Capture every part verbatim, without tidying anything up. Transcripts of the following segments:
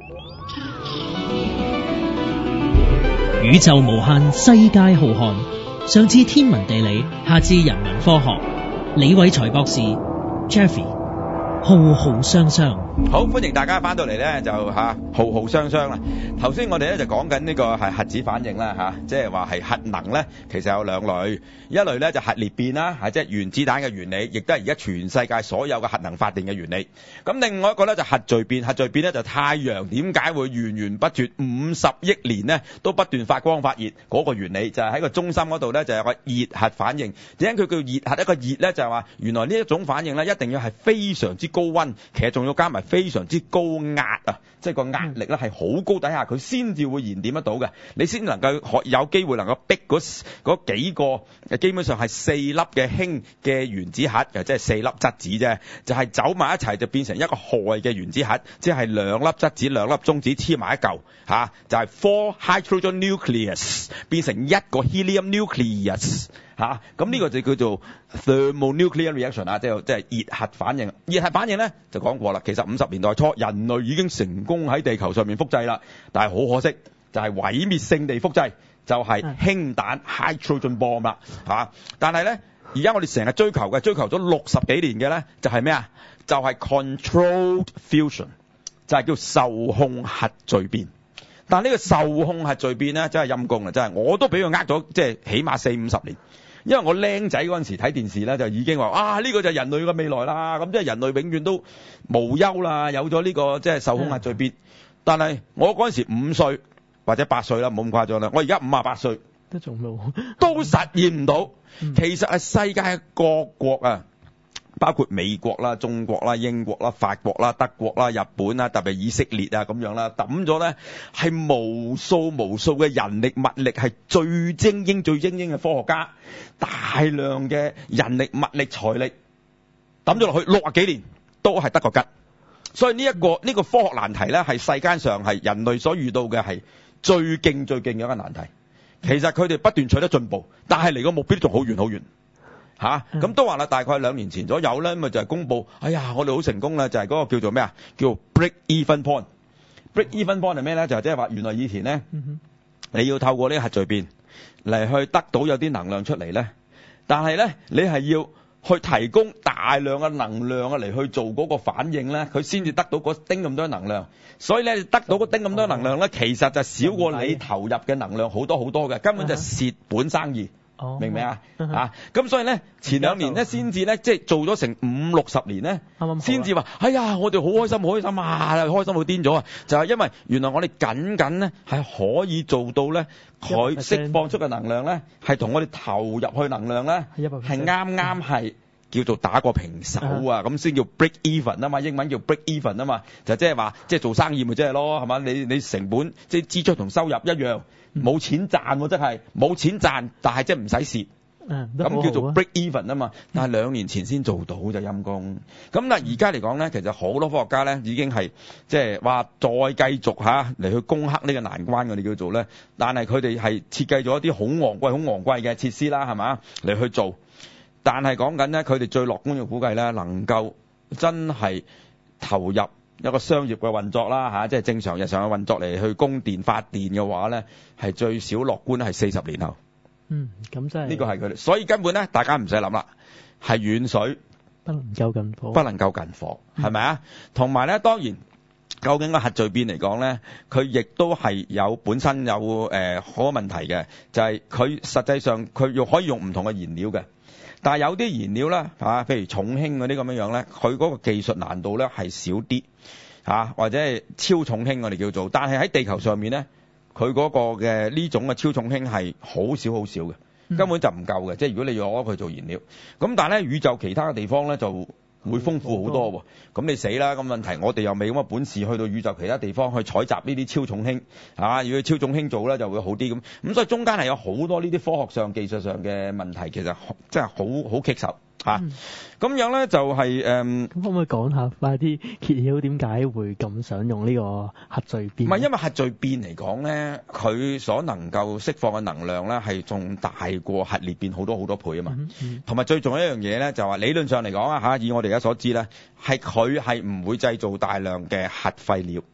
宇宙無限，世界浩瀚。上至天文地理，下至人文科學。李偉才博士 Jeffrey 浩浩湯湯。 好，歡迎大家翻到嚟咧，就吓、啊、浩浩湯湯啦。頭先我哋咧就講緊呢個係核子反應啦吓，即係話係核能咧，其實有兩類，一類咧就核裂變啦，係即係原子彈嘅原理，亦都係而家全世界所有嘅核能發電嘅原理。咁另外一個咧就核聚變，核聚變咧就太陽點解會源源不絕五十億年咧都不斷發光發熱嗰個原理，就係喺個中心嗰度咧就有個熱核反應。點解佢叫熱核？一個熱咧就係話原來呢一種反應咧一定要係非常之高溫，其實仲要加埋非常之高壓啊，即係個壓力咧係好高底下，佢先至會燃點得到嘅，你先能夠可有機會能夠逼嗰嗰幾個基本上係四粒嘅氫嘅原子核，又即係四粒質子啫，就係、是、走埋一齊就變成一個氦嘅原子核，即係兩粒質子兩粒中子黐埋一嚿嚇、啊，就係、是、four hydrogen nucleus 變成一個 helium nucleus 嚇、啊，咁呢個就叫做 thermonuclear reaction 啊，即係即係熱核反應。熱核反應咧就講過啦，其實五十年代初人類已經成功喺地球上面複製啦，但係好可惜就係毀滅性地複製，就係、是、氫彈 hydrogen bomb 啦嚇。但係咧而家我哋成日追求嘅，追求咗六十幾年嘅咧就係咩啊？就係、是、controlled fusion， 就係叫受控核聚變。但係呢個受控核聚變咧真係陰功啊！真係我都俾佢呃咗，即係起碼四五十年。因為我僆仔嗰陣時睇電視咧，就已經話啊呢、這個就係人類嘅未來啦，咁即係人類永遠都無憂啦，有咗呢、這個即係受控核聚變。但係我嗰陣時五歲或者八歲啦，冇咁誇張啦。我而家五十八歲， 都仲冇， 都實現唔到。其實係世界各國啊，包括美國啦、中國啦、英國啦、法國啦、德國啦、日本啦，特別以色列啊咁樣啦，抌咗咧係無數無數嘅人力物力，係最精英最精英嘅科學家，大量嘅人力物力財力抌咗落去，六十幾年都係得個吉。所以呢、這、一個呢、這個科學難題咧，係世間上係人類所遇到嘅係最勁最勁嘅一個難題。其實佢哋不斷取得進步，但係離個目標仲好遠好遠。吓，咁、啊、都話啦，大概兩年前左右咧，咪就係、是、公佈，哎呀，我哋好成功啦，就係、是、嗰個叫做咩啊，叫 break even point。break even point 係咩咧？就係即係話原來以前咧，嗯、你要透過呢個核聚變嚟去得到有啲能量出嚟咧，但係咧你係要去提供大量嘅能量啊嚟去做嗰個反應咧，佢先至得到嗰丁咁多能量。所以咧得到嗰丁咁多能量咧，其實就少過你投入嘅能量好多好多嘅，根本就蝕本生意。Oh, 明唔明啊？啊，咁所以咧，前兩年咧先至咧，即係做咗成五六十年咧，先至話，哎呀，我哋好開心，好開心啊，開心到癲咗啊！就係、是、因為原來我哋僅僅咧係可以做到咧，佢釋放出嘅能量咧，係同我哋投入去能量咧，係啱啱係叫做打個平手啊，咁先叫 break even 啊嘛，英文叫 break even 啊嘛，就即係話即係做生意咪即係咯，係嘛？你你成本即係支出同收入一樣。冇錢賺喎，真係冇錢賺，但係即係唔使蝕，咁叫做 break even 啊嘛。但係兩年前先做到就陰功。咁嗱，而家嚟講咧，其實好多科學家咧已經係即係話再繼續嚇嚟去攻克呢個難關，我哋叫做咧。但係佢哋係設計咗一啲好昂貴、好昂貴嘅設施啦，係嘛嚟去做。但係講緊咧，佢哋最樂觀嘅估計咧，能夠真係投入一個商業嘅運作啦，嚇，即係正常日常嘅運作嚟去供電發電嘅話咧，係最少樂觀係四十年後。 嗯，咁真係呢個係佢哋，所以根本咧，大家唔使諗啦，係遠水不能夠近火， 不能夠近火，係咪啊？同埋咧，當然，究竟個核聚變嚟講咧，佢亦都係有本身有誒好多問題嘅，就係、是、佢實際上佢用可以用唔同嘅燃料嘅。但係有啲燃料咧，啊，譬如重氫嗰啲咁樣樣咧，佢嗰個技術難度咧係少啲，嚇，或者係超重氫我哋叫做。但係喺地球上面咧，佢嗰個嘅呢種嘅超重氫係好少好少嘅，根本就唔夠嘅。即係如果你要攞佢做燃料，咁但係咧宇宙其他嘅地方咧就會豐富好多喎。咁你死啦！咁問題我哋又未咁嘅本事去到宇宙其他地方去採集呢啲超重氫，啊，如果超重氫做咧就會好啲咁。咁所以中間係有好多呢啲科學上、技術上嘅問題，其實真係好好棘手嚇。咁、嗯、樣咧就係、是、誒，咁、嗯、 可唔可以講下快啲揭曉點解會咁想用呢個核聚變？ 唔係因為核聚變嚟講咧，佢所能夠釋放嘅能量咧係仲大過核裂變好多好多倍啊嘛。同、嗯、埋、嗯、最重要一樣嘢咧就係話理論上嚟講啊嚇，以我哋而家所知咧，係佢係唔會製造大量嘅核廢料。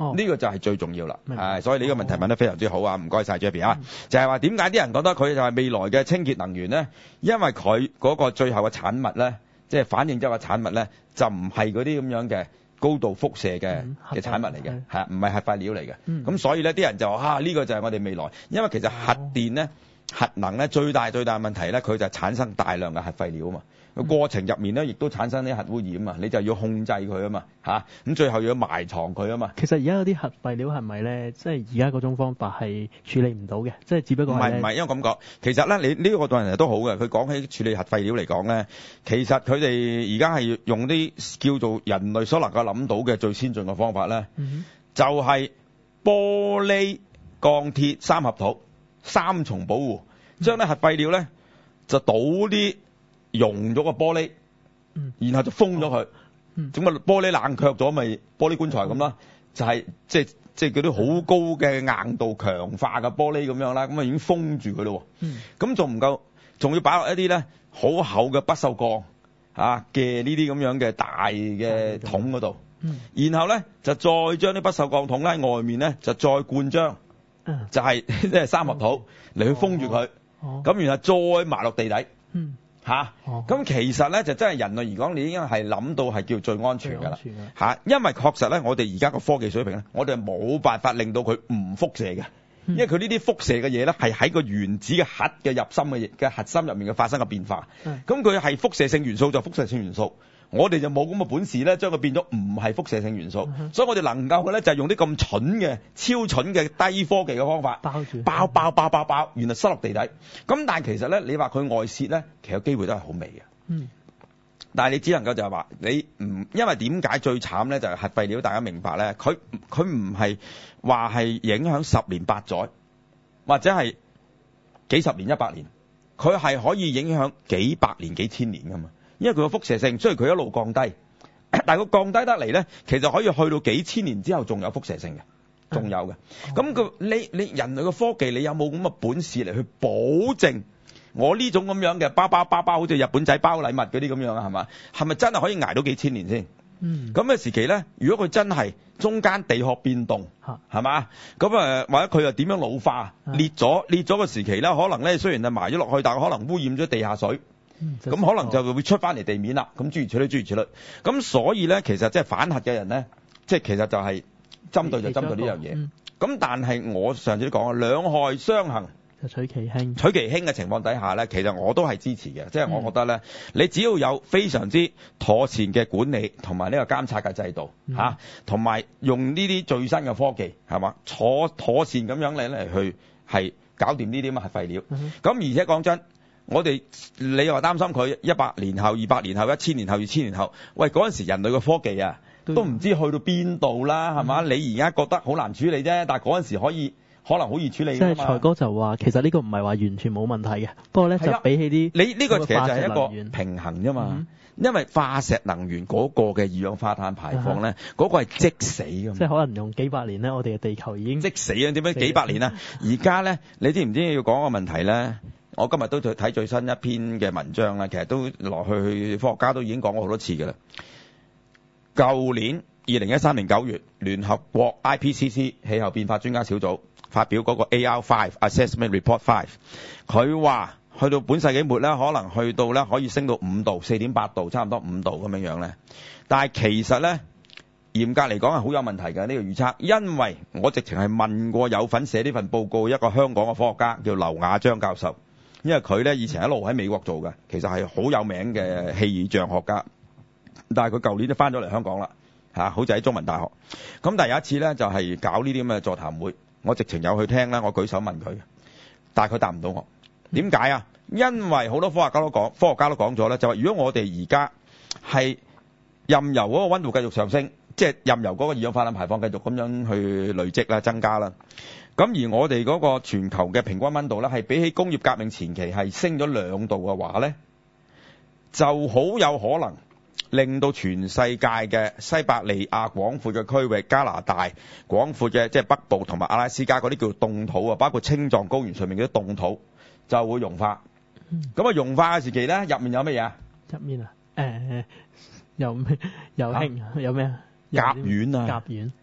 哦，呢個就係最重要啦。係，所以呢個問題問得非常之好啊！唔該晒 Jeffy 啊，就係話點解啲人覺得佢就係未來嘅清潔能源咧？因為佢嗰個最後嘅產物咧，即係反應之後嘅產物咧，就唔係嗰啲咁樣嘅高度輻射嘅嘅產物嚟嘅，係唔係核廢料嚟嘅？咁、嗯、所以咧，啲人就話啊，呢、呢個就係我哋未來，因為其實核電咧、核能咧最大最大嘅問題咧，佢就係產生大量嘅核廢料啊嘛。個過程入面咧，亦都產生啲核污染啊！你就要控制佢啊嘛，嚇咁最後要埋藏佢啊嘛。 其實而家有啲核廢料係咪咧，即係而家嗰種方法係處理唔到嘅，即係只不過係唔係唔係，因為咁講，其實咧，你呢個對人哋都好嘅。佢講起處理核廢料嚟講咧，其實佢哋而家係用啲叫做人類所能夠諗到嘅最先進嘅方法咧，嗯、就係、是、玻璃、鋼鐵三合土三重保護，將啲核廢料咧就倒啲。溶咗個玻璃，然後就封咗佢，咁、嗯、啊玻璃冷卻咗，咪玻璃棺材咁啦，就係即係即係嗰啲好高嘅硬度強化嘅玻璃咁樣啦，咁啊已經封住佢咯。咁仲唔夠，仲要擺落一啲咧好厚嘅不鏽鋼啊嘅呢啲咁樣嘅大嘅桶嗰度，然後咧就再將啲不鏽鋼桶咧外面咧就再灌漿，就係即係三合土嚟去封住佢，咁、哦哦、然後再埋落地底。嗯吓、啊，咁、哦、其實咧就真係人類而講，你已經係諗到係叫最安全㗎啦吓，因為確實咧，我哋而家個科技水平咧，我哋係冇辦法令到佢唔輻射嘅、嗯，因為佢呢啲輻射嘅嘢咧係喺個原子嘅核嘅入心嘅嘅核心入面嘅發生嘅變化，咁佢係輻射性元素就輻射性元素。我哋就冇咁嘅本事咧，將佢變咗唔係輻射性元素，嗯、所以我哋能夠嘅咧就係用啲咁蠢嘅、超蠢嘅低科技嘅方法，包住包包包包包，原來塞落地底。咁但係其實咧，你話佢外泄咧，其實機會都係好微嘅。嗯。但係你只能夠就係話你唔，因為點解最慘咧就係核廢料，大家明白咧，佢佢唔係話係影響十年八載，或者係幾十年一百年，佢係可以影響幾百年幾千年噶嘛。因為佢個輻射性，雖然佢一路降低，但係佢降低得嚟咧，其實可以去到幾千年之後仲有輻射性嘅，仲有嘅。咁佢你你人類嘅科技，你有冇咁嘅本事嚟去保證我呢種咁樣嘅包包包包，好似日本仔包禮物嗰啲咁樣啊？係嘛？係咪真係可以捱到幾千年先？嗯。咁嘅時期咧，如果佢真係中間地殼變動，係嘛？咁誒，或者佢又點樣老化裂咗裂咗嘅時期咧，可能咧雖然係埋咗落去，但係可能污染咗地下水。咁、嗯、可能就會出翻嚟地面啦，咁諸如此類諸如此類。咁所以咧，其實即係反核嘅人咧，即係其實就係針對就針對呢樣嘢。咁、嗯、但係我上次都講啊，兩害相衡就取其輕。取其輕嘅情況底下咧，其實我都係支持嘅。即、就、係、是、我覺得咧、嗯，你只要有非常之妥善嘅管理同埋呢個監察嘅制度嚇，同、嗯、埋、啊、用呢啲最新嘅科技係嘛，妥妥善咁樣嚟嚟去係搞掂呢啲咁嘅核廢料。咁、嗯、而且講真。我哋你又話擔心佢一百年後、二百年後、一千年後、二千年後，喂嗰陣時人類嘅科技啊，都唔知去到邊度啦，係嘛？你而家覺得好難處理啫，但係嗰陣時可以可能好易處理㗎嘛。 即係財哥就話，其實呢個唔係話完全冇問題嘅，不過咧就比起啲你呢個其實就係一個平衡啫嘛、嗯。因為化石能源嗰個嘅二氧化碳排放咧，嗰、嗯嗰個係即死㗎嘛。 即係可能用幾百年咧，我哋嘅地球已經即死啊！點解幾百年啊？而家咧，你知唔知要講個問題咧？我今日都睇最新一篇嘅文章啦，其實都落去科學家都已經講過好多次㗎啦。舊年二零一三年九月，聯合國 I P C C 氣候變化專家小組發表嗰個 A R 五 Assessment Report 五，佢話去到本世紀末咧，可能去到咧可以升到五度，四點八度，差唔多五度咁樣樣咧。但係其實咧，嚴格嚟講係好有問題嘅呢個預測，因為我直情係問過有份寫呢份報告一個香港嘅科學家叫劉亞章教授。因為佢咧以前一路喺美國做嘅，其實係好有名嘅氣象學家，但係佢舊年都翻咗嚟香港啦，嚇，好似喺中文大學。咁但係有一次咧就係搞呢啲咁嘅座談會，我直情有去聽啦，我舉手問佢，但係佢答唔到我。點解啊？因為好多科學家都講，科學家都講咗咧，就話如果我哋而家係任由嗰個溫度繼續上升，即係任由嗰個二氧化碳排放繼續咁樣去累積啦、增加啦。咁而我哋嗰個全球嘅平均溫度咧，係比起工業革命前期係升咗兩度嘅話咧，就好有可能令到全世界嘅西伯利亞廣闊嘅區域、加拿大廣闊嘅即係北部同埋阿拉斯加嗰啲叫凍土啊，包括青藏高原上面嗰啲凍土就會融化。咁啊融化嘅時期咧，入面有乜嘢啊？ 入面啊？誒有咩？有氫？有咩啊？ 甲烷啊？ 甲烷。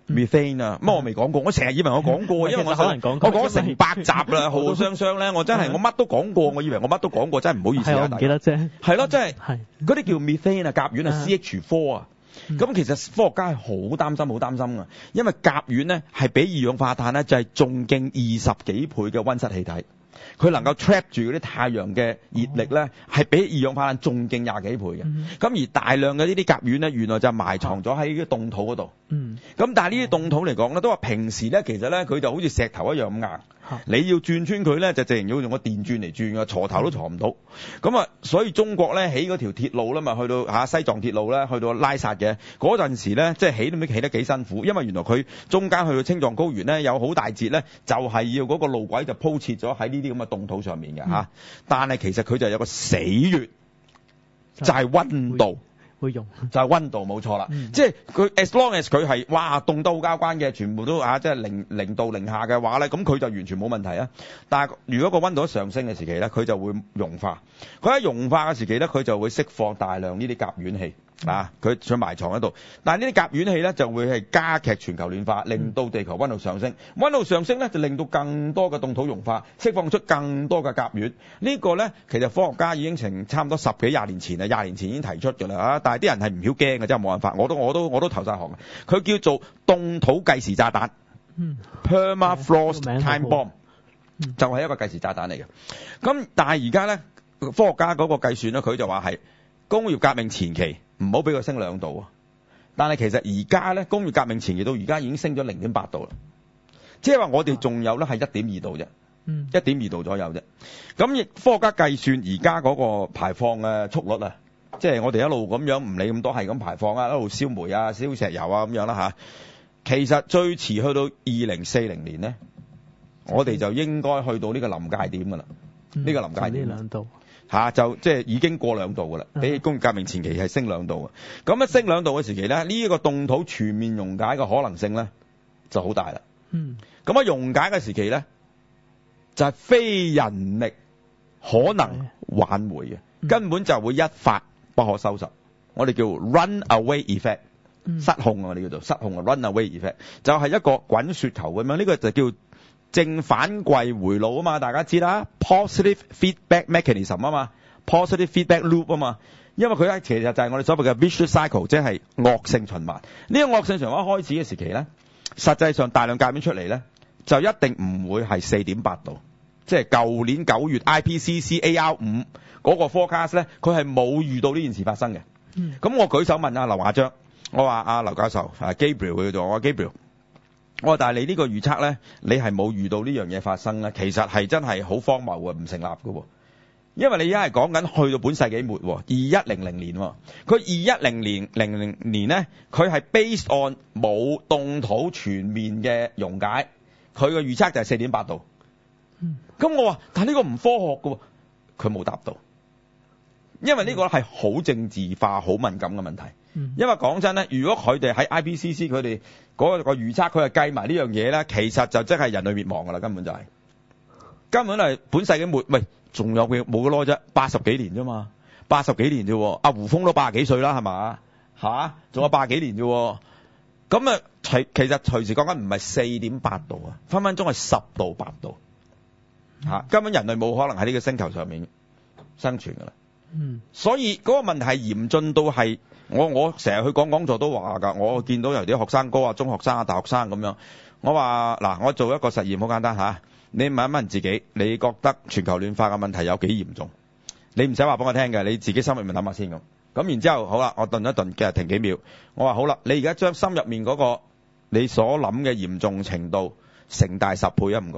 methane 啊，乜我未講過，我成日以為我講過，因為我可能講我講咗成百集啦，浩浩雙雙咧，我真係我乜都講過，我以為我乜都講過，真係唔好意思啊， 係我唔記得啫。 係咯，真係係嗰啲叫 methane 啊，甲烷啊 C H 四 啊。咁其實科學家係好擔心，好擔心㗎，因為甲烷咧係比二氧化碳咧就係仲勁二十幾倍嘅溫室氣體，佢能夠 trap 住嗰啲太陽嘅熱力咧係比二氧化碳仲勁廿幾倍嘅。咁而大量嘅呢啲甲烷咧，原來就埋藏咗喺啲凍土嗰度。 嗯。 咁但係呢啲凍土嚟講咧，都話平時咧其實咧佢就好似石頭一樣咁硬。你要轉穿佢咧，就直情要用個電鑽嚟轉㗎，鋤頭都鋤唔到。咁啊，所以中國咧起嗰條鐵路啦嘛，去到嚇西藏鐵路咧，去到拉薩嘅嗰陣時咧，即係起都未起得幾辛苦，因為原來佢中間去到青藏高原咧，有好大截咧，就係要嗰個路軌就鋪設咗喺呢啲咁嘅凍土上面嘅嚇。嗯、但係其實佢就有個死穴，就係溫度。 會用就係溫度冇錯啦，嗯、即係佢 as long as 佢係哇凍到好交關嘅，全部都啊即係零零度零下嘅話咧，咁佢就完全冇問題啊。但係如果個溫度一上升嘅時期咧，佢就會融化。佢喺融化嘅時期咧，佢就會釋放大量呢啲甲烷氣。啊！佢想埋藏喺度，但係呢啲甲烷氣咧就會係加劇全球暖化，令到地球溫度上升。溫度上升咧就令到更多嘅凍土融化，釋放出更多嘅甲烷。呢個咧其實科學家已經成差唔多十幾廿年前啊，廿年前已經提出㗎啦啊！但係啲人係唔曉驚嘅，真係冇辦法。我都我都我都投晒行嘅。佢叫做凍土計時炸彈、嗯、，permafrost time bomb，、嗯、就係、是、一個計時炸彈嚟嘅。咁但係而家咧科學家嗰個計算咧，佢就話係工業革命前期。唔好俾佢升兩度啊！但係其實而家咧，工業革命前期到而家已經升咗零點八度啦。即係話我哋仲有咧係一點二度啫，嗯，一點二度左右啫。咁亦科學家計算而家嗰個排放嘅速率啊，即係我哋一路咁樣唔理咁多係咁排放啊，一路燒煤啊、燒石油啊咁樣啦吓。其實最遲去到二零四零年咧，我哋就應該去到呢個臨界點噶啦，呢、嗯、個臨界點。呢兩度。吓、啊、就即係已經過兩度㗎啦，比起工業革命前期係升兩度嘅。咁一升兩度嘅時期咧，呢、這、一個凍土全面溶解嘅可能性咧就好大啦。嗯。咁啊溶解嘅時期咧，就係、是、非人力可能挽回嘅，嗯、根本就會一發不可收拾。我哋叫 runaway effect，、嗯、失控啊！我哋叫做失控啊 runaway effect， 就係一個滾雪球咁樣。呢、這個就叫正反饋回路啊嘛，大家知啦 ，positive feedback mechanism 啊嘛 ，positive feedback loop 啊嘛，因為佢咧其實就係我哋所謂嘅 vicious cycle， 即係惡性循環。呢、這個惡性循環開始嘅時期咧，實際上大量甲烷出嚟咧，就一定唔會係四點八度，即係舊年九月 I P C C A R 五嗰個 forecast 咧，佢係冇遇到呢件事發生嘅。咁、嗯、我舉手問阿劉亞章，我話阿劉教授，啊 Gabriel 佢做，我話 Gabriel。我話但係你呢個預測咧，你係冇遇到呢樣嘢發生咧，其實係真係好荒謬嘅，唔成立嘅。因為你而家係講緊去到本世紀末，二一零零年，佢二一零年零零年咧，佢係 based on 冇凍土全面嘅溶解，佢嘅預測就係四點八度。咁、嗯、我話，但係呢個唔科學嘅，佢冇答到，因為呢個係好政治化、好敏感嘅問題。因為講真咧，如果佢哋喺 I P C C 佢哋嗰個預測，佢係計埋呢樣嘢咧，其實就真係人類滅亡噶啦，根本就係、是，根本係本世紀末，喂，仲有冇冇耐啫？八十幾年啫嘛，八十幾年啫，阿胡風都八十幾歲啦，係嘛？吓，仲有八十幾年啫，咁啊，其其實隨時講緊唔係四點八度啊，分分鐘係十度八度，吓、嗯，根本人類冇可能喺呢個星球上面生存噶啦。嗯，所以嗰個問題係嚴峻到係。我我成日去講講座都話㗎，我見到有啲學生哥啊、中學生啊、大學生咁樣，我話嗱，我做一個實驗好簡單吓，你問一問自己，你覺得全球暖化嘅問題有幾嚴重？你唔使話俾我聽嘅，你自己心入面諗下先咁。咁然之後好啦，我頓一頓嘅停幾秒，我話好啦，你而家將心入面嗰個你所諗嘅嚴重程度乘大十倍啊，唔該。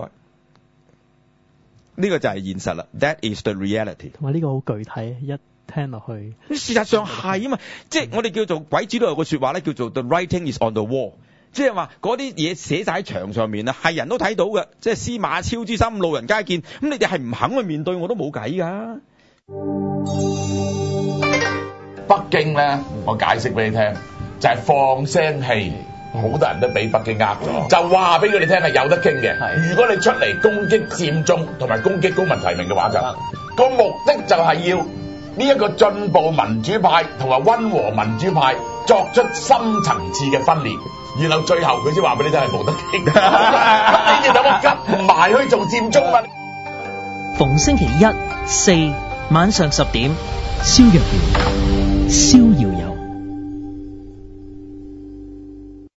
呢個就係現實啦 ，That is the reality。 同埋呢個好具體一。聽落去， 事實上係啊嘛，即係我哋叫做鬼子都有個說話咧，叫做 The writing is on the wall， 即係話嗰啲嘢寫晒喺牆上面啊，係人都睇到嘅，即係司馬昭之心，路人皆見。咁你哋係唔肯去面對，我都冇計噶。 北京咧，我解釋俾你聽，就係、是、放聲氣，好多人都俾北京呃咗，就話俾佢哋聽係有得傾嘅。如果你出嚟攻擊佔中同埋攻擊公民提名嘅話，就個目的就係要。呢一個進步民主派同埋溫和民主派作出深層次嘅分裂， 然後最後佢先話俾你聽係冇得傾。咁你哋等我急埋去做佔中啊！ 逢星期一、四晚上十點，蕭若元、逍遙